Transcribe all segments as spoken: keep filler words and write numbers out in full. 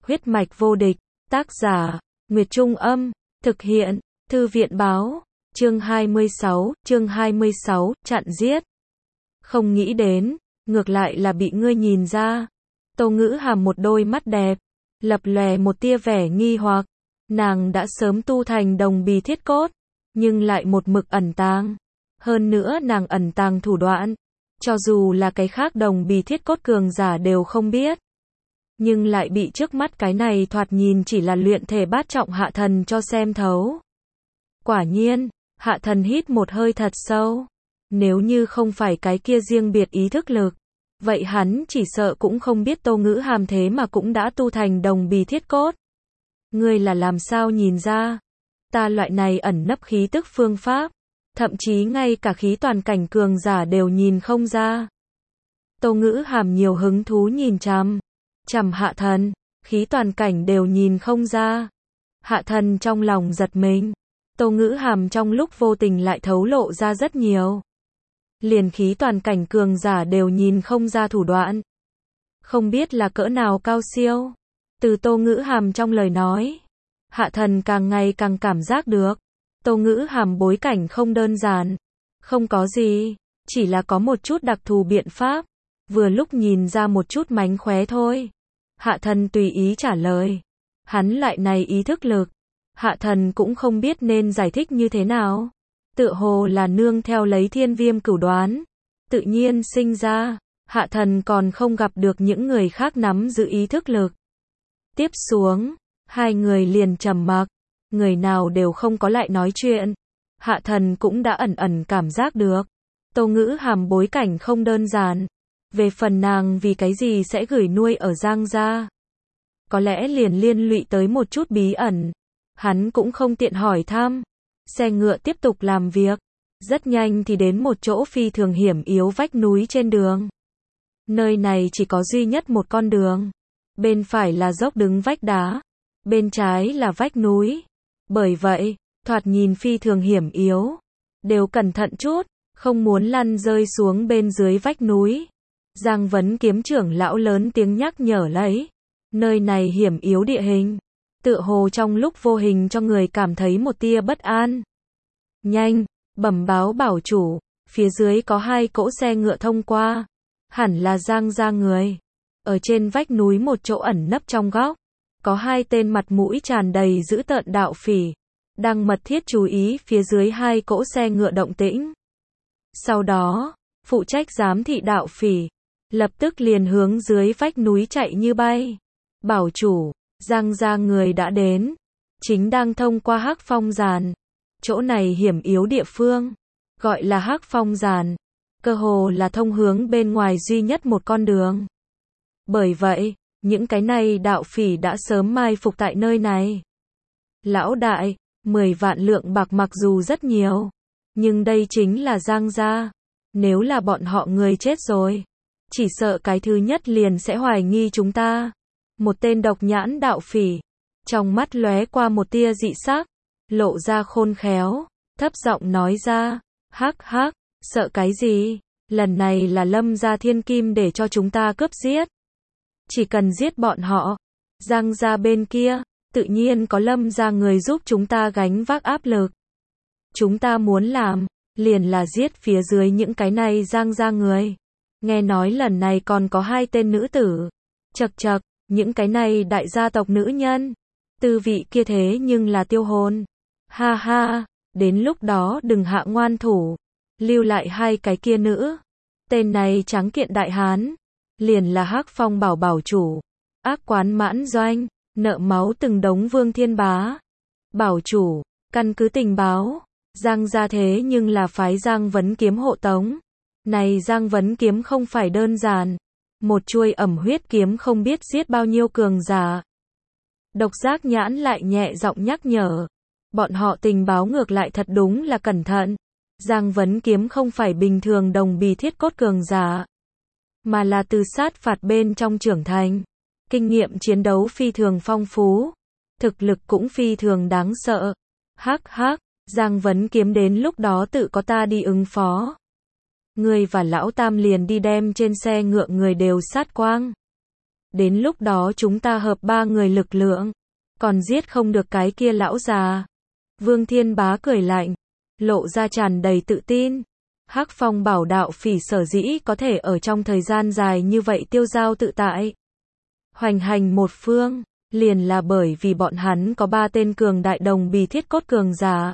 Huyết mạch vô địch, tác giả, Nguyệt Trung Âm, thực hiện, Thư viện báo, chương hai mươi sáu, chương hai mươi sáu, chặn giết. Không nghĩ đến, ngược lại là bị ngươi nhìn ra. Tô Ngữ Hàm một đôi mắt đẹp, lập lòe một tia vẻ nghi hoặc, nàng đã sớm tu thành đồng bì thiết cốt, nhưng lại một mực ẩn tàng. Hơn nữa nàng ẩn tàng thủ đoạn, cho dù là cái khác đồng bì thiết cốt cường giả đều không biết. Nhưng lại bị trước mắt cái này thoạt nhìn chỉ là luyện thể bát trọng Hạ Thần cho xem thấu. Quả nhiên, Hạ Thần hít một hơi thật sâu. Nếu như không phải cái kia riêng biệt ý thức lực, vậy hắn chỉ sợ cũng không biết Tô Ngữ Hàm thế mà cũng đã tu thành đồng bì thiết cốt. Ngươi là làm sao nhìn ra? Ta loại này ẩn nấp khí tức phương pháp, thậm chí ngay cả khí toàn cảnh cường giả đều nhìn không ra. Tô Ngữ Hàm nhiều hứng thú nhìn chằm chằm Hạ Thần, khí toàn cảnh đều nhìn không ra. Hạ Thần trong lòng giật mình, Tô Ngữ Hàm trong lúc vô tình lại thấu lộ ra rất nhiều. Liền khí toàn cảnh cường giả đều nhìn không ra thủ đoạn. Không biết là cỡ nào cao siêu. Từ Tô Ngữ Hàm trong lời nói, Hạ Thần càng ngày càng cảm giác được, Tô Ngữ Hàm bối cảnh không đơn giản. Không có gì, chỉ là có một chút đặc thù biện pháp, vừa lúc nhìn ra một chút mánh khóe thôi. Hạ Thần tùy ý trả lời. Hắn lại này ý thức lực, Hạ Thần cũng không biết nên giải thích như thế nào. Tựa hồ là nương theo lấy thiên viêm cửu đoán, tự nhiên sinh ra. Hạ Thần còn không gặp được những người khác nắm giữ ý thức lực. Tiếp xuống, hai người liền trầm mặc, người nào đều không có lại nói chuyện. Hạ Thần cũng đã ẩn ẩn cảm giác được, Tô Ngữ Hàm bối cảnh không đơn giản. Về phần nàng vì cái gì sẽ gửi nuôi ở Giang gia, có lẽ liền liên lụy tới một chút bí ẩn. Hắn cũng không tiện hỏi thăm. Xe ngựa tiếp tục làm việc, rất nhanh thì đến một chỗ phi thường hiểm yếu vách núi trên đường. Nơi này chỉ có duy nhất một con đường. Bên phải là dốc đứng vách đá, bên trái là vách núi. Bởi vậy, thoạt nhìn phi thường hiểm yếu. Đều cẩn thận chút, không muốn lăn rơi xuống bên dưới vách núi. Giang Vấn Kiếm trưởng lão lớn tiếng nhắc nhở lấy. Nơi này hiểm yếu địa hình, tựa hồ trong lúc vô hình cho người cảm thấy một tia bất an. Nhanh, bẩm báo bảo chủ, phía dưới có hai cỗ xe ngựa thông qua. Hẳn là Giang gia người. Ở trên vách núi một chỗ ẩn nấp trong góc, có hai tên mặt mũi tràn đầy dữ tợn đạo phỉ, đang mật thiết chú ý phía dưới hai cỗ xe ngựa động tĩnh. Sau đó, phụ trách giám thị đạo phỉ, lập tức liền hướng dưới vách núi chạy như bay. Bảo chủ, Giang gia người đã đến, chính đang thông qua Hắc Phong Giàn. Chỗ này hiểm yếu địa phương, gọi là Hắc Phong Giàn, cơ hồ là thông hướng bên ngoài duy nhất một con đường. Bởi vậy, những cái này đạo phỉ đã sớm mai phục tại nơi này. Lão đại, mười vạn lượng bạc mặc dù rất nhiều, nhưng đây chính là Giang gia. Nếu là bọn họ người chết rồi, chỉ sợ cái thứ nhất liền sẽ hoài nghi chúng ta. Một tên độc nhãn đạo phỉ, trong mắt lóe qua một tia dị sắc, lộ ra khôn khéo, thấp giọng nói ra, hắc hắc, sợ cái gì, lần này là Lâm gia thiên kim để cho chúng ta cướp giết. Chỉ cần giết bọn họ, Giang gia bên kia, tự nhiên có Lâm gia người giúp chúng ta gánh vác áp lực. Chúng ta muốn làm, liền là giết phía dưới những cái này Giang gia người. Nghe nói lần này còn có hai tên nữ tử. Chậc chậc, những cái này đại gia tộc nữ nhân, tư vị kia thế nhưng là tiêu hồn. Ha ha, đến lúc đó đừng hạ ngoan thủ, lưu lại hai cái kia nữ. Tên này tráng kiện đại hán, liền là Hắc Phong bảo bảo chủ, ác quán mãn doanh, nợ máu từng đống Vương Thiên Bá. Bảo chủ, căn cứ tình báo, Giang gia thế nhưng là phái Giang Vấn Kiếm hộ tống. Này Giang Vấn Kiếm không phải đơn giản, một chuôi ẩm huyết kiếm không biết giết bao nhiêu cường giả. Độc Giác Nhãn lại nhẹ giọng nhắc nhở, bọn họ tình báo ngược lại thật đúng là cẩn thận. Giang Vấn Kiếm không phải bình thường đồng bì thiết cốt cường giả, mà là từ sát phạt bên trong trưởng thành, kinh nghiệm chiến đấu phi thường phong phú, thực lực cũng phi thường đáng sợ. Hắc hắc, Giang Vấn Kiếm đến lúc đó tự có ta đi ứng phó. Ngươi và lão tam liền đi đem trên xe ngựa người đều sát quang. Đến lúc đó chúng ta hợp ba người lực lượng, còn giết không được cái kia lão già. Vương Thiên Bá cười lạnh, lộ ra tràn đầy tự tin. Hắc Phong Bảo đạo phỉ sở dĩ có thể ở trong thời gian dài như vậy tiêu dao tự tại, hoành hành một phương, liền là bởi vì bọn hắn có ba tên cường đại đồng bì thiết cốt cường giả.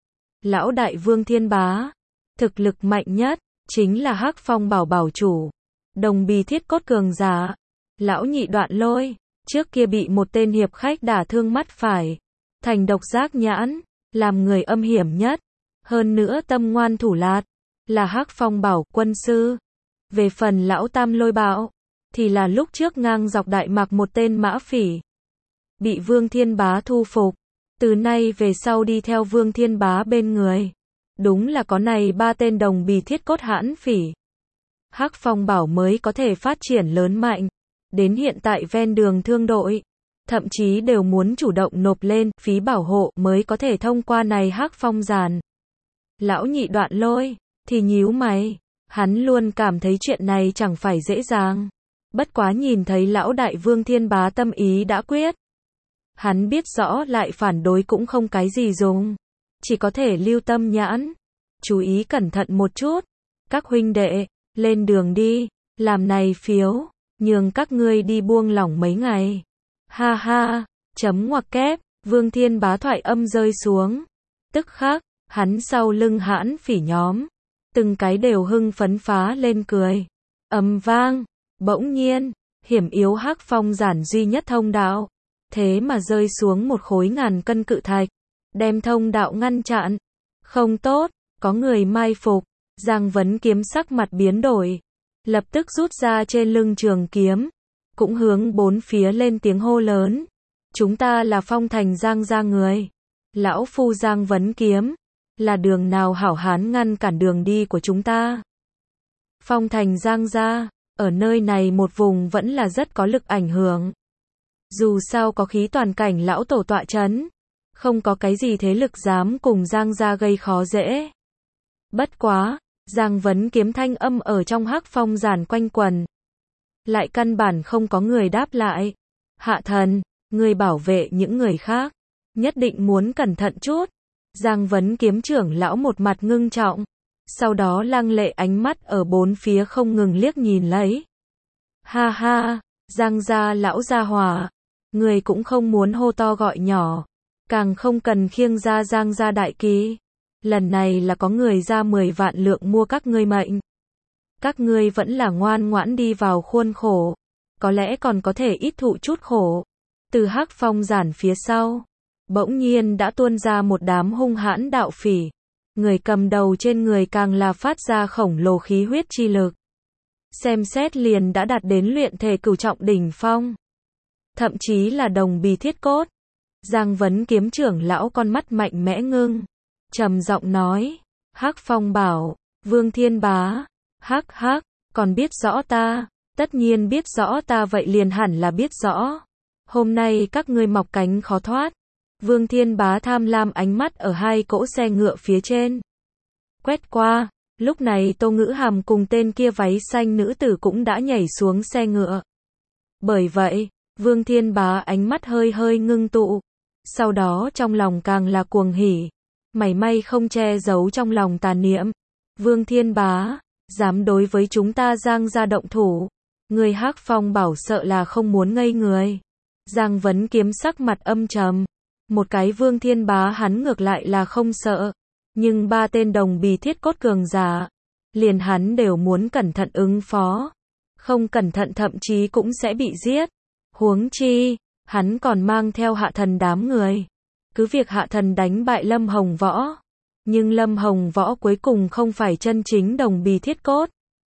Lão đại Vương Thiên Bá, thực lực mạnh nhất, chính là Hắc Phong Bảo bảo chủ, đồng bì thiết cốt cường giả. Lão nhị Đoạn Lôi, trước kia bị một tên hiệp khách đả thương mắt phải, thành độc giác nhãn, làm người âm hiểm nhất, hơn nữa tâm ngoan thủ lạt, là Hắc Phong Bảo quân sư. Về phần lão Tam Lôi Bảo, thì là lúc trước ngang dọc Đại Mạc một tên mã phỉ, bị Vương Thiên Bá thu phục, từ nay về sau đi theo Vương Thiên Bá bên người. Đúng là có này ba tên đồng bì thiết cốt hãn phỉ, Hắc Phong Bảo mới có thể phát triển lớn mạnh. Đến hiện tại ven đường thương đội, thậm chí đều muốn chủ động nộp lên phí bảo hộ mới có thể thông qua này Hắc Phong giàn. Lão nhị Đoạn Lôi thì nhíu mày, hắn luôn cảm thấy chuyện này chẳng phải dễ dàng. Bất quá nhìn thấy lão đại Vương Thiên Bá tâm ý đã quyết, hắn biết rõ lại phản đối cũng không cái gì dùng, chỉ có thể lưu tâm nhãn, chú ý cẩn thận một chút. Các huynh đệ, lên đường đi, làm này phiếu, nhường các ngươi đi buông lỏng mấy ngày. Ha ha, chấm ngoặc kép, Vương Thiên Bá thoại âm rơi xuống. Tức khắc, hắn sau lưng hãn phỉ nhóm, từng cái đều hưng phấn phá lên cười. Ầm vang, bỗng nhiên, hiểm yếu Hắc Phong giản duy nhất thông đạo, thế mà rơi xuống một khối ngàn cân cự thạch, đem thông đạo ngăn chặn. Không tốt, có người mai phục. Giang Vấn Kiếm sắc mặt biến đổi, lập tức rút ra trên lưng trường kiếm, cũng hướng bốn phía lên tiếng hô lớn. Chúng ta là Phong Thành Giang gia người. Lão phu Giang Vấn Kiếm, là đường nào hảo hán ngăn cản đường đi của chúng ta. Phong Thành Giang gia, ở nơi này một vùng vẫn là rất có lực ảnh hưởng. Dù sao có khí toàn cảnh lão tổ tọa chấn, không có cái gì thế lực dám cùng Giang gia gây khó dễ. Bất quá, Giang Vấn Kiếm thanh âm ở trong Hắc Phong giản quanh quần, lại căn bản không có người đáp lại. Hạ thần, người bảo vệ những người khác, nhất định muốn cẩn thận chút. Giang Vấn Kiếm trưởng lão một mặt ngưng trọng, sau đó lăng lệ ánh mắt ở bốn phía không ngừng liếc nhìn lấy. Ha ha, Giang gia lão gia hòa, người cũng không muốn hô to gọi nhỏ, càng không cần khiêng ra Giang gia đại kỳ. Lần này là có người ra mười vạn lượng mua các ngươi mệnh. Các ngươi vẫn là ngoan ngoãn đi vào khuôn khổ, có lẽ còn có thể ít thụ chút khổ. Từ Hắc Phong giản phía sau, bỗng nhiên đã tuôn ra một đám hung hãn đạo phỉ. Người cầm đầu trên người càng là phát ra khổng lồ khí huyết chi lực. Xem xét liền đã đạt đến luyện thể cửu trọng đỉnh phong. Thậm chí là đồng bì thiết cốt. Giang Vấn Kiếm trưởng lão con mắt mạnh mẽ ngưng, trầm giọng nói, Hắc Phong bảo, Vương Thiên Bá, hắc hắc, còn biết rõ ta, tất nhiên biết rõ ta vậy liền hẳn là biết rõ. Hôm nay các ngươi mọc cánh khó thoát. Vương Thiên Bá tham lam ánh mắt ở hai cỗ xe ngựa phía trên quét qua, lúc này Tô Ngữ Hàm cùng tên kia váy xanh nữ tử cũng đã nhảy xuống xe ngựa. Bởi vậy, Vương Thiên Bá ánh mắt hơi hơi ngưng tụ, sau đó trong lòng càng là cuồng hỉ, mảy may không che giấu trong lòng tà niệm. Vương Thiên Bá, dám đối với chúng ta Giang gia động thủ, người Hắc Phong bảo sợ là không muốn ngây người. Giang Vấn Kiếm sắc mặt âm trầm, một cái Vương Thiên Bá hắn ngược lại là không sợ, nhưng ba tên đồng bì thiết cốt cường giả, liền hắn đều muốn cẩn thận ứng phó, không cẩn thận thậm chí cũng sẽ bị giết. Huống chi, hắn còn mang theo Hạ Thần đám người. Cứ việc Hạ Thần đánh bại Lâm Hồng Võ, nhưng Lâm Hồng Võ cuối cùng không phải chân chính đồng bì thiết cốt.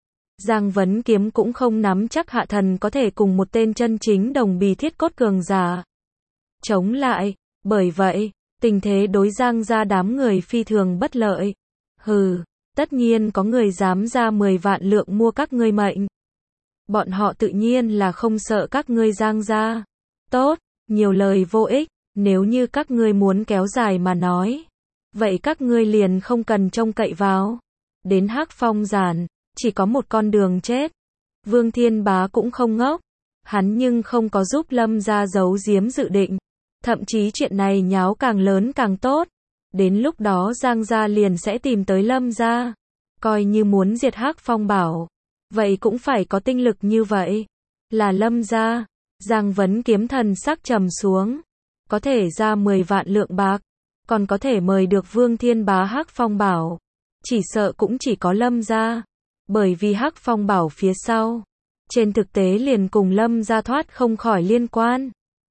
Giang Vấn Kiếm cũng không nắm chắc Hạ Thần có thể cùng một tên chân chính đồng bì thiết cốt cường giả chống lại, bởi vậy, tình thế đối Giang gia đám người phi thường bất lợi. Hừ, tất nhiên có người dám ra mười vạn lượng mua các ngươi mệnh. Bọn họ tự nhiên là không sợ các ngươi Giang gia. Tốt, nhiều lời vô ích, nếu như các ngươi muốn kéo dài mà nói, vậy các ngươi liền không cần trông cậy vào. Đến Hắc Phong giản, chỉ có một con đường chết. Vương Thiên Bá cũng không ngốc, Hắn nhưng không có giúp Lâm gia giấu giếm dự định. Thậm chí chuyện này nháo càng lớn càng tốt. Đến lúc đó Giang gia liền sẽ tìm tới Lâm gia. Coi như muốn diệt Hắc Phong Bảo. Vậy cũng phải có tinh lực như vậy. Là Lâm gia. Giang Vấn Kiếm thần sắc trầm xuống. Có thể ra mười vạn lượng bạc. Còn có thể mời được Vương Thiên Bá Hắc Phong Bảo. Chỉ sợ cũng chỉ có Lâm gia. Bởi vì Hắc Phong Bảo phía sau. Trên thực tế liền cùng Lâm gia thoát không khỏi liên quan.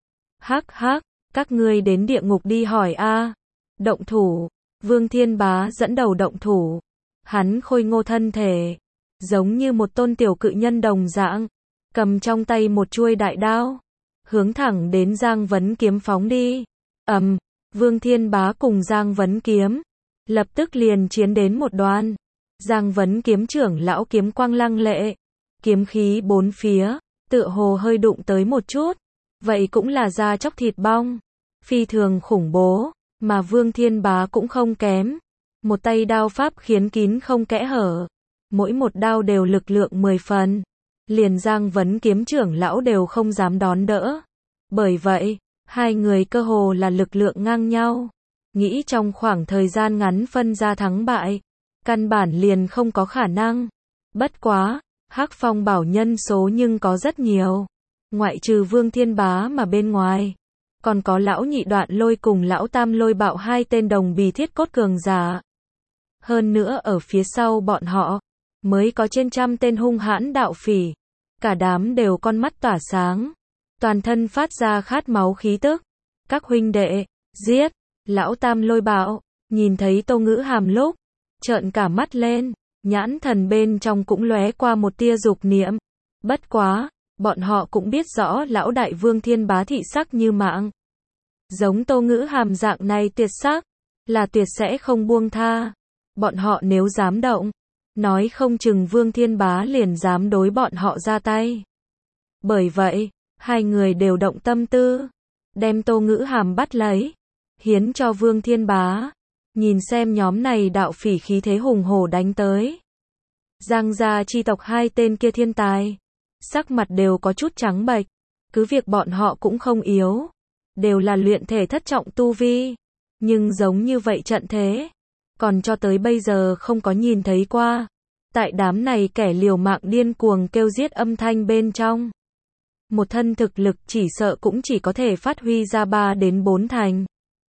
Hắc hắc, các ngươi đến địa ngục đi hỏi a. Động thủ. Vương Thiên Bá dẫn đầu động thủ. Hắn khôi ngô thân thể. Giống như một tôn tiểu cự nhân đồng dạng. Cầm trong tay một chuôi đại đao. Hướng thẳng đến Giang Vấn Kiếm phóng đi. Ầm, Vương Thiên Bá cùng Giang Vấn Kiếm. Lập tức liền chiến đến một đoạn. Giang Vấn Kiếm trưởng lão kiếm quang lăng lệ. Kiếm khí bốn phía. Tựa hồ hơi đụng tới một chút. Vậy cũng là da chóc thịt bong. Phi thường khủng bố. Mà Vương Thiên Bá cũng không kém. Một tay đao pháp khiến kín không kẽ hở. Mỗi một đao đều lực lượng mười phần. Liền Giang Vấn Kiếm trưởng lão đều không dám đón đỡ. Bởi vậy, hai người cơ hồ là lực lượng ngang nhau. Nghĩ trong khoảng thời gian ngắn phân ra thắng bại. Căn bản liền không có khả năng. Bất quá, Hắc Phong Bảo nhân số nhưng có rất nhiều. Ngoại trừ Vương Thiên Bá mà bên ngoài. Còn có lão nhị Đoạn Lôi cùng lão tam Lôi Bạo hai tên đồng bì thiết cốt cường giả. Hơn nữa ở phía sau bọn họ, mới có trên trăm tên hung hãn đạo phỉ. Cả đám đều con mắt tỏa sáng. Toàn thân phát ra khát máu khí tức. Các huynh đệ, giết. Lão tam Lôi Bạo, nhìn thấy Tô Ngữ Hàm lúc, trợn cả mắt lên. Nhãn thần bên trong cũng lóe qua một tia dục niệm. Bất quá, bọn họ cũng biết rõ lão đại Vương Thiên Bá thị sắc như mạng. Giống Tô Ngữ Hàm dạng này tuyệt sắc, là tuyệt sẽ không buông tha. Bọn họ nếu dám động, nói không chừng Vương Thiên Bá liền dám đối bọn họ ra tay. Bởi vậy, hai người đều động tâm tư, đem Tô Ngữ Hàm bắt lấy, hiến cho Vương Thiên Bá. Nhìn xem nhóm này đạo phỉ khí thế hùng hổ đánh tới. Giang gia chi tộc hai tên kia thiên tài, sắc mặt đều có chút trắng bệch, cứ việc bọn họ cũng không yếu, đều là luyện thể thất trọng tu vi, nhưng giống như vậy trận thế, còn cho tới bây giờ không có nhìn thấy qua. Tại đám này kẻ liều mạng điên cuồng kêu giết âm thanh bên trong, một thân thực lực chỉ sợ cũng chỉ có thể phát huy ra ba đến bốn thành.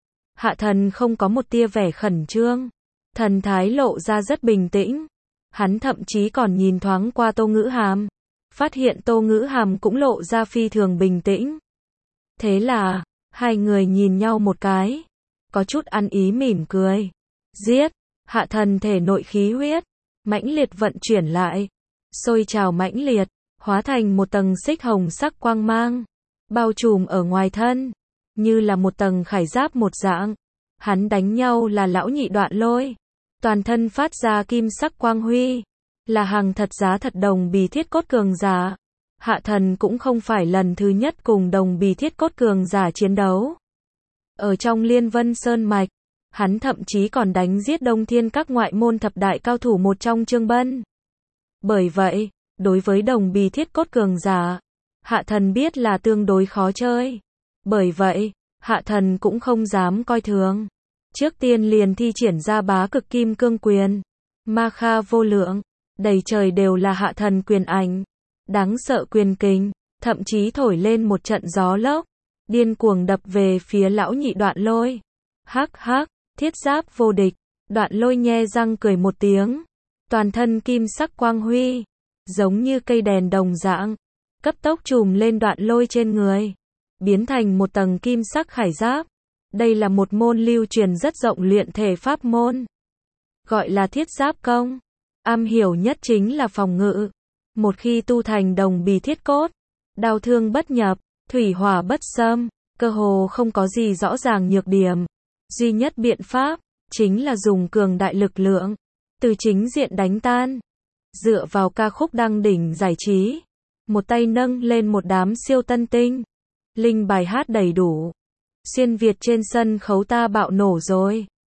Hạ Thần không có một tia vẻ khẩn trương, thần thái lộ ra rất bình tĩnh. Hắn thậm chí còn nhìn thoáng qua Tô Ngữ Hàm, phát hiện Tô Ngữ Hàm cũng lộ ra phi thường bình tĩnh. Thế là, hai người nhìn nhau một cái, có chút ăn ý mỉm cười. Giết. Hạ Thần thể nội khí huyết mãnh liệt vận chuyển lại, sôi trào mãnh liệt, hóa thành một tầng xích hồng sắc quang mang, bao trùm ở ngoài thân, như là một tầng khải giáp một dạng. Hắn đánh nhau là lão nhị Đoạn Lôi, toàn thân phát ra kim sắc quang huy, là hàng thật giá thật đồng bì thiết cốt cường giả. Hạ Thần cũng không phải lần thứ nhất cùng đồng bì thiết cốt cường giả chiến đấu. Ở trong Liên Vân Sơn Mạch, hắn thậm chí còn đánh giết Đông Thiên các ngoại môn thập đại cao thủ một trong Trương Bân. Bởi vậy, đối với đồng bì thiết cốt cường giả, Hạ Thần biết là tương đối khó chơi. Bởi vậy, Hạ Thần cũng không dám coi thường. Trước tiên liền thi triển ra bá cực kim cương quyền. Ma kha vô lượng, đầy trời đều là Hạ Thần quyền ảnh. Đáng sợ quyền kình, thậm chí thổi lên một trận gió lốc, điên cuồng đập về phía lão nhị Đoạn Lôi. Hắc hắc, thiết giáp vô địch. Đoạn Lôi nhe răng cười một tiếng. Toàn thân kim sắc quang huy, giống như cây đèn đồng dạng, cấp tốc trùm lên Đoạn Lôi trên người, biến thành một tầng kim sắc khải giáp. Đây là một môn lưu truyền rất rộng luyện thể pháp môn, gọi là thiết giáp công. Am hiểu nhất chính là phòng ngự. Một khi tu thành đồng bì thiết cốt, đao thương bất nhập, thủy hỏa bất xâm, cơ hồ không có gì rõ ràng nhược điểm. Duy nhất biện pháp, chính là dùng cường đại lực lượng, từ chính diện đánh tan. Dựa vào ca khúc đăng đỉnh giải trí, một tay nâng lên một đám siêu tân tinh. Linh bài hát đầy đủ. Xuyên Việt trên sân khấu ta bạo nổ rồi.